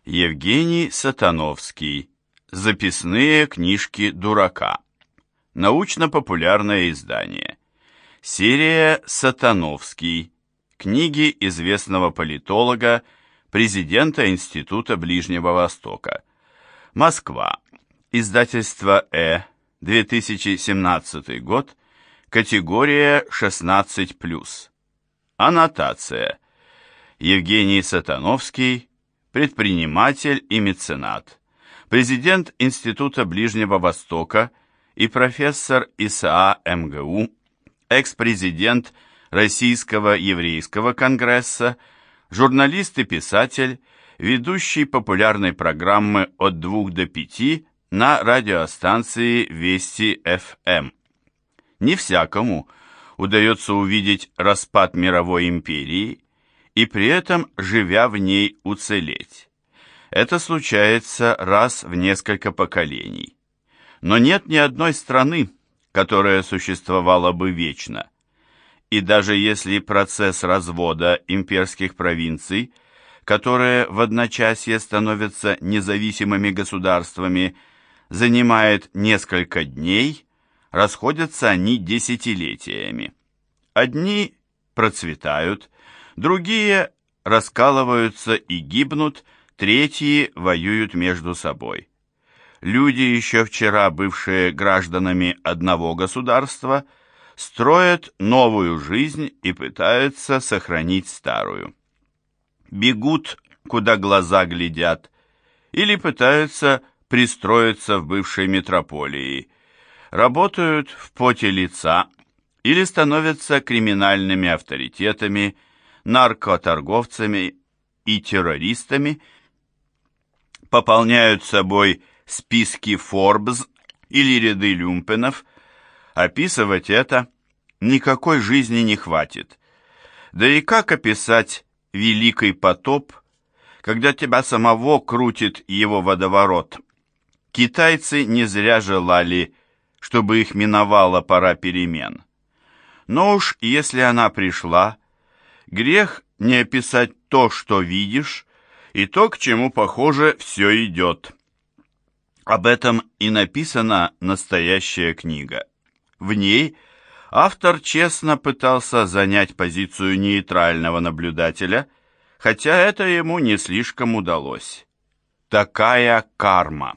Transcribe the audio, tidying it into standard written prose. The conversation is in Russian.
Евгений Сатановский. Записные книжки дурака. Научно-популярное издание. Серия «Сатановский». Книги известного политолога, президента Института Ближнего Востока. Москва. Издательство 2017 год. Категория 16+. Аннотация. Евгений Сатановский, предприниматель и меценат, президент Института Ближнего Востока и профессор ИСА МГУ, экс-президент Российского еврейского конгресса, журналист и писатель, ведущий популярной программы «От 2 до 5» на радиостанции «Вести ФМ». Не всякому удается увидеть распад мировой империи и при этом, живя в ней, уцелеть. Это случается раз в несколько поколений. Но нет ни одной страны, которая существовала бы вечно. И даже если процесс развода имперских провинций, которые в одночасье становятся независимыми государствами, занимает несколько дней, расходятся они десятилетиями. Одни процветают, другие раскалываются и гибнут, третьи воюют между собой. Люди, еще вчера бывшие гражданами одного государства, строят новую жизнь и пытаются сохранить старую. Бегут, куда глаза глядят, или пытаются пристроиться в бывшей метрополии, работают в поте лица или становятся криминальными авторитетами, наркоторговцами и террористами, пополняют собой списки Forbes или ряды люмпенов. Описывать это никакой жизни не хватит. Да и как описать великий потоп, когда тебя самого крутит его водоворот? Китайцы не зря желали, чтобы их миновала пора перемен. Но уж если она пришла, грех не описать то, что видишь, и то, к чему, похоже, все идет. Об этом и написана настоящая книга. В ней автор честно пытался занять позицию нейтрального наблюдателя, хотя это ему не слишком удалось. Такая карма.